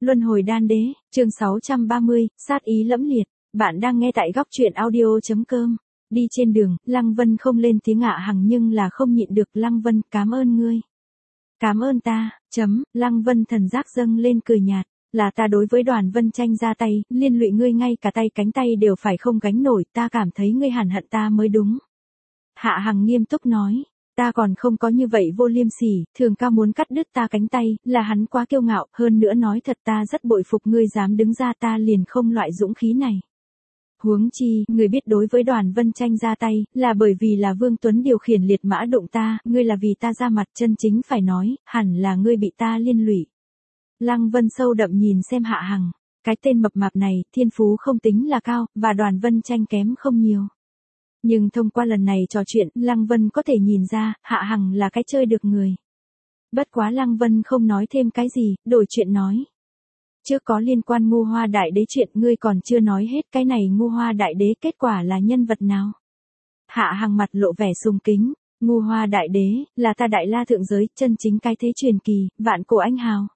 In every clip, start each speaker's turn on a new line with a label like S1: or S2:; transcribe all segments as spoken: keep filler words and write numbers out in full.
S1: Luân hồi đan đế, chương sáu trăm ba mươi, sát ý lẫm liệt. Bạn đang nghe tại góc truyện audio.com. Đi trên đường, Lăng Vân không lên tiếng Hạ Hằng nhưng là không nhịn được. Lăng Vân, cảm ơn ngươi. Cảm ơn ta, chấm, Lăng Vân thần giác dâng lên cười nhạt. Là ta đối với Đoàn Vân Tranh ra tay, liên lụy ngươi ngay cả tay cánh tay đều phải không gánh nổi, ta cảm thấy ngươi hẳn hận ta mới đúng. Hạ Hằng nghiêm túc nói. Ta còn không có như vậy vô liêm sỉ, Thường Cao muốn cắt đứt ta cánh tay, là hắn quá kiêu ngạo, hơn nữa nói thật ta rất bội phục ngươi dám đứng ra, ta liền không loại dũng khí này. Huống chi, ngươi biết đối với Đoàn Vân Tranh ra tay, là bởi vì là Vương Tuấn điều khiển liệt mã đụng ta, ngươi là vì ta ra mặt, chân chính phải nói, hẳn là ngươi bị ta liên lụy. Lăng Vân sâu đậm nhìn xem Hạ Hằng, cái tên mập mạp này, thiên phú không tính là cao, và Đoàn Vân Tranh kém không nhiều. Nhưng thông qua lần này trò chuyện, Lăng Vân có thể nhìn ra, Hạ Hằng là cái chơi được người. Bất quá Lăng Vân không nói thêm cái gì, đổi chuyện nói. Trước có liên quan Ngô Hoa Đại Đế chuyện, ngươi còn chưa nói hết, cái này Ngô Hoa Đại Đế kết quả là nhân vật nào? Hạ Hằng mặt lộ vẻ sùng kính, Ngô Hoa Đại Đế, là ta Đại La thượng giới, chân chính cái thế truyền kỳ, vạn cổ anh hào.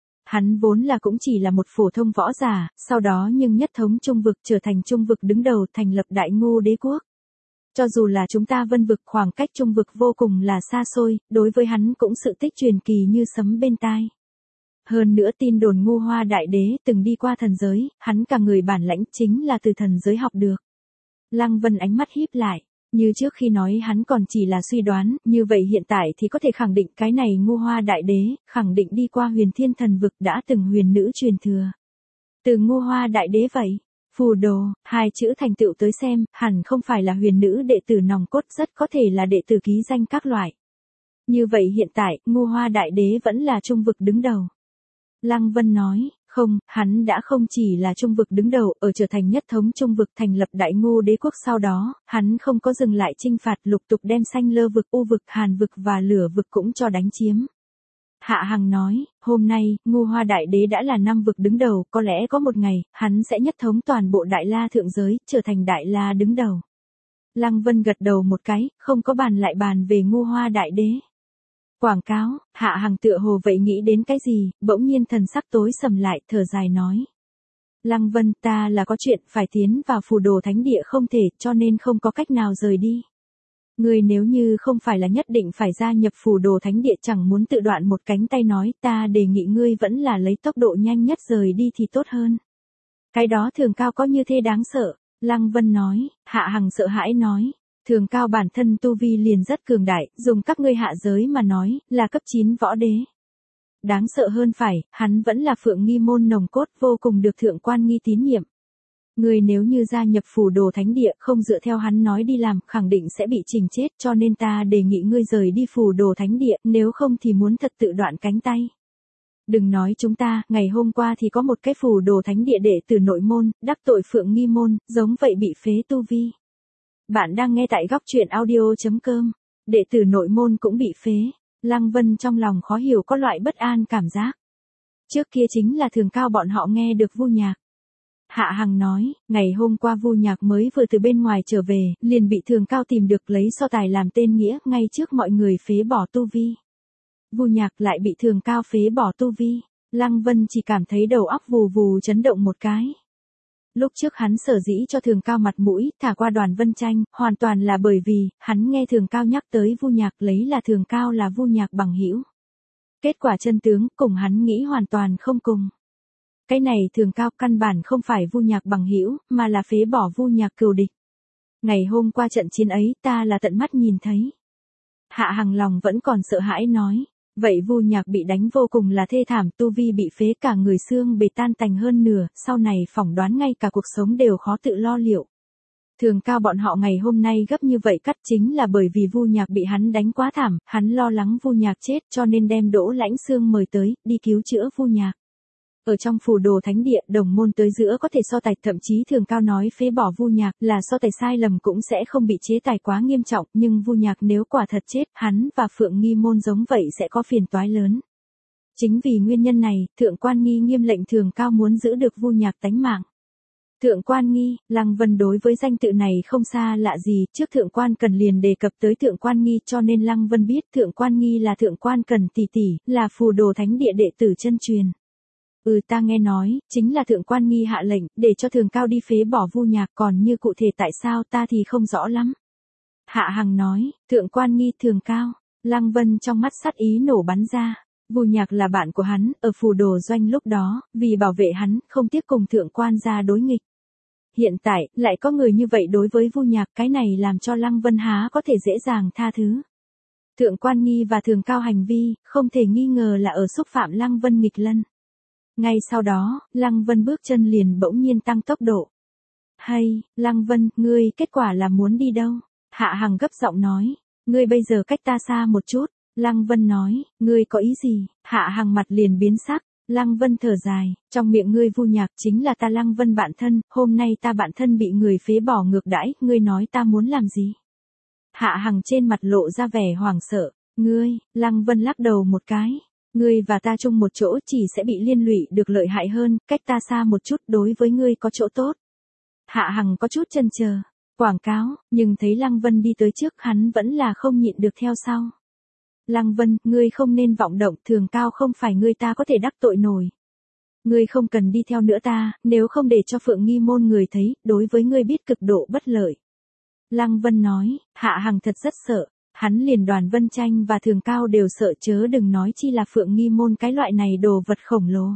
S1: Hắn vốn là cũng chỉ là một phổ thông võ giả, sau đó nhưng nhất thống trung vực, trở thành trung vực đứng đầu, thành lập Đại Ngô Đế quốc. Cho dù là chúng ta Vân vực, khoảng cách trung vực vô cùng là xa xôi, đối với hắn cũng sự tích truyền kỳ như sấm bên tai. Hơn nữa tin đồn Ngô Hoa Đại Đế từng đi qua thần giới, hắn cả người bản lãnh chính là từ thần giới học được. Lăng Vân ánh mắt híp lại, như trước khi nói hắn còn chỉ là suy đoán, như vậy hiện tại thì có thể khẳng định cái này Ngô Hoa Đại Đế, khẳng định đi qua huyền thiên thần vực, đã từng huyền nữ truyền thừa. Từ Ngô Hoa Đại Đế vậy. Phù đồ, hai chữ thành tựu tới xem, hẳn không phải là huyền nữ đệ tử nòng cốt, rất có thể là đệ tử ký danh các loại. Như vậy hiện tại, Ngô Hoa Đại Đế vẫn là trung vực đứng đầu. Lăng Vân nói, không, hắn đã không chỉ là trung vực đứng đầu, ở trở thành nhất thống trung vực, thành lập Đại Ngô Đế quốc sau đó, hắn không có dừng lại chinh phạt, lục tục đem Xanh Lơ vực, U vực, Hàn vực và Lửa vực cũng cho đánh chiếm. Hạ Hằng nói, hôm nay, Ngô Hoa Đại Đế đã là năm vực đứng đầu, có lẽ có một ngày, hắn sẽ nhất thống toàn bộ Đại La thượng giới, trở thành Đại La đứng đầu. Lăng Vân gật đầu một cái, không có bàn lại bàn về Ngô Hoa Đại Đế. Quảng cáo, Hạ Hằng tựa hồ vậy nghĩ đến cái gì, bỗng nhiên thần sắc tối sầm lại, thở dài nói. Lăng Vân, ta là có chuyện phải tiến vào Phù Đồ Thánh Địa không thể, cho nên không có cách nào rời đi. Ngươi nếu như không phải là nhất định phải gia nhập Phù Đồ Thánh Địa, chẳng muốn tự đoạn một cánh tay nói, ta đề nghị ngươi vẫn là lấy tốc độ nhanh nhất rời đi thì tốt hơn. Cái đó Thường Cao có như thế đáng sợ, Lăng Vân nói. Hạ Hằng sợ hãi nói, Thường Cao bản thân tu vi liền rất cường đại, dùng các ngươi hạ giới mà nói, là cấp chín võ đế. Đáng sợ hơn phải, hắn vẫn là Phượng Nghi môn nòng cốt, vô cùng được Thượng Quan Nghi tín nhiệm. Ngươi nếu như gia nhập Phù Đồ Thánh Địa, không dựa theo hắn nói đi làm, khẳng định sẽ bị chỉnh chết, cho nên ta đề nghị ngươi rời đi Phù Đồ Thánh Địa, nếu không thì muốn thật tự đoạn cánh tay. Đừng nói chúng ta, ngày hôm qua thì có một cái Phù Đồ Thánh Địa đệ tử nội môn, đắc tội Phượng Nghi môn, giống vậy bị phế tu vi. Bạn đang nghe tại góc truyện audio.com, đệ tử nội môn cũng bị phế. Lăng Vân trong lòng khó hiểu, có loại bất an cảm giác. Trước kia chính là Thường Cao bọn họ nghe được Vu Nhạc. Hạ Hằng nói, ngày hôm qua Vu Nhạc mới vừa từ bên ngoài trở về, liền bị Thường Cao tìm được lấy so tài làm tên nghĩa, ngay trước mọi người phế bỏ tu vi. Vu Nhạc lại bị Thường Cao phế bỏ tu vi. Lăng Vân chỉ cảm thấy đầu óc vù vù chấn động một cái. Lúc trước hắn sở dĩ cho Thường Cao mặt mũi, thả qua Đoàn Vân Tranh, hoàn toàn là bởi vì, hắn nghe Thường Cao nhắc tới Vu Nhạc, lấy là Thường Cao là Vu Nhạc bằng hữu. Kết quả chân tướng, cùng hắn nghĩ hoàn toàn không cùng. Cái này Thường Cao căn bản không phải Vu Nhạc bằng hữu, mà là phế bỏ Vu Nhạc cừu địch. Ngày hôm qua trận chiến ấy, ta là tận mắt nhìn thấy. Hạ Hằng lòng vẫn còn sợ hãi nói. Vậy Vu Nhạc bị đánh vô cùng là thê thảm, tu vi bị phế, cả người xương bề tan tành hơn nửa, sau này phỏng đoán ngay cả cuộc sống đều khó tự lo liệu. Thường Cao bọn họ ngày hôm nay gấp như vậy cắt chính là bởi vì Vu Nhạc bị hắn đánh quá thảm, hắn lo lắng Vu Nhạc chết cho nên đem Đỗ Lãnh Xương mời tới, đi cứu chữa Vu Nhạc. Ở trong Phù Đồ Thánh Địa, đồng môn tới giữa có thể so tài, thậm chí Thường Cao nói phế bỏ Vu Nhạc là so tài sai lầm cũng sẽ không bị chế tài quá nghiêm trọng, nhưng Vu Nhạc nếu quả thật chết, hắn và Phượng Nghi môn giống vậy sẽ có phiền toái lớn. Chính vì nguyên nhân này, Thượng Quan Nghi nghiêm lệnh Thường Cao muốn giữ được Vu Nhạc tánh mạng. Thượng Quan Nghi, Lăng Vân đối với danh tự này không xa lạ gì, trước Thượng Quan Cần liền đề cập tới Thượng Quan Nghi, cho nên Lăng Vân biết Thượng Quan Nghi là Thượng Quan Cần tỷ tỷ, là Phù Đồ Thánh Địa đệ tử chân truyền. Ừ ta nghe nói, chính là thượng quan nghi hạ lệnh, để cho Thường Cao đi phế bỏ Vu Nhạc, còn như cụ thể tại sao ta thì không rõ lắm. Hạ Hằng nói, thượng quan nghi Thường Cao, Lăng Vân trong mắt sát ý nổ bắn ra. Vu Nhạc là bạn của hắn, ở phù đồ doanh lúc đó, vì bảo vệ hắn, không tiếc cùng thượng quan gia đối nghịch. Hiện tại, lại có người như vậy đối với Vu Nhạc, cái này làm cho Lăng Vân há có thể dễ dàng tha thứ. Thượng quan nghi và Thường Cao hành vi, không thể nghi ngờ là ở xúc phạm Lăng Vân nghịch lân. Ngay sau đó, Lăng Vân bước chân liền bỗng nhiên tăng tốc độ. Hay, Lăng Vân, ngươi kết quả là muốn đi đâu? Hạ Hằng gấp giọng nói, ngươi bây giờ cách ta xa một chút. Lăng Vân nói, ngươi có ý gì? Hạ Hằng mặt liền biến sắc. Lăng Vân thở dài, trong miệng ngươi Vu Nhạc chính là ta Lăng Vân bạn thân, hôm nay ta bạn thân bị người phế bỏ ngược đãi, ngươi nói ta muốn làm gì? Hạ Hằng trên mặt lộ ra vẻ hoảng sợ, ngươi, Lăng Vân lắc đầu một cái, ngươi và ta chung một chỗ chỉ sẽ bị liên lụy được lợi hại hơn, cách ta xa một chút đối với ngươi có chỗ tốt. Hạ Hằng có chút chần chờ, quảng cáo, nhưng thấy Lăng Vân đi tới trước hắn vẫn là không nhịn được theo sau. Lăng Vân, ngươi không nên vọng động, Thường Cao không phải ngươi ta có thể đắc tội nổi. Ngươi không cần đi theo nữa ta, nếu không để cho Phượng Nghi môn người thấy, đối với ngươi biết cực độ bất lợi. Lăng Vân nói, Hạ Hằng thật rất sợ, hắn liền Đoàn Vân Tranh và Thường Cao đều sợ chớ đừng nói chi là Phượng Nghi môn cái loại này đồ vật khổng lồ.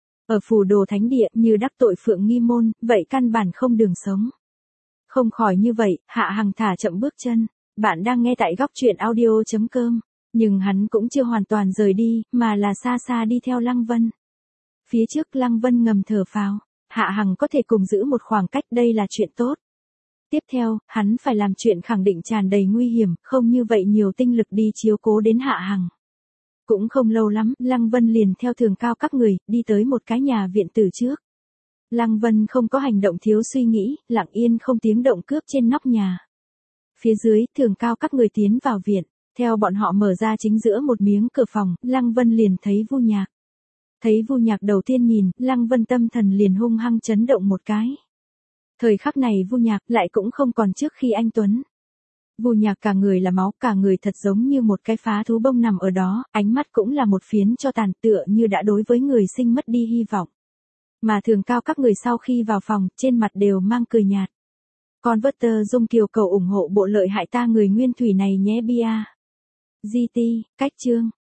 S1: Ở phù đồ thánh địa như đắc tội Phượng Nghi môn, vậy căn bản không đường sống. Không khỏi như vậy, Hạ Hằng thả chậm bước chân, bạn đang nghe tại góc truyện audio chấm com. Nhưng hắn cũng chưa hoàn toàn rời đi, mà là xa xa đi theo Lăng Vân. Phía trước Lăng Vân ngầm thở phào, Hạ Hằng có thể cùng giữ một khoảng cách đây là chuyện tốt. Tiếp theo, hắn phải làm chuyện khẳng định tràn đầy nguy hiểm, không như vậy nhiều tinh lực đi chiếu cố đến Hạ Hằng. Cũng không lâu lắm, Lăng Vân liền theo Thường Cao các người, đi tới một cái nhà viện tử trước. Lăng Vân không có hành động thiếu suy nghĩ, lặng yên không tiếng động cướp trên nóc nhà. Phía dưới, Thường Cao các người tiến vào viện. Theo bọn họ mở ra chính giữa một miếng cửa phòng, Lăng Vân liền thấy Vu Nhạc. Thấy Vu Nhạc đầu tiên nhìn, Lăng Vân tâm thần liền hung hăng chấn động một cái. Thời khắc này Vu Nhạc lại cũng không còn trước khi anh tuấn. Vu Nhạc cả người là máu, cả người thật giống như một cái phá thú bông nằm ở đó, ánh mắt cũng là một phiến cho tàn tựa như đã đối với người sinh mất đi hy vọng. Mà Thường Cao các người sau khi vào phòng, trên mặt đều mang cười nhạt. Converter Dung Kiều cầu ủng hộ bộ lợi hại ta người nguyên thủy này nhé bia. giê tê, cách chương.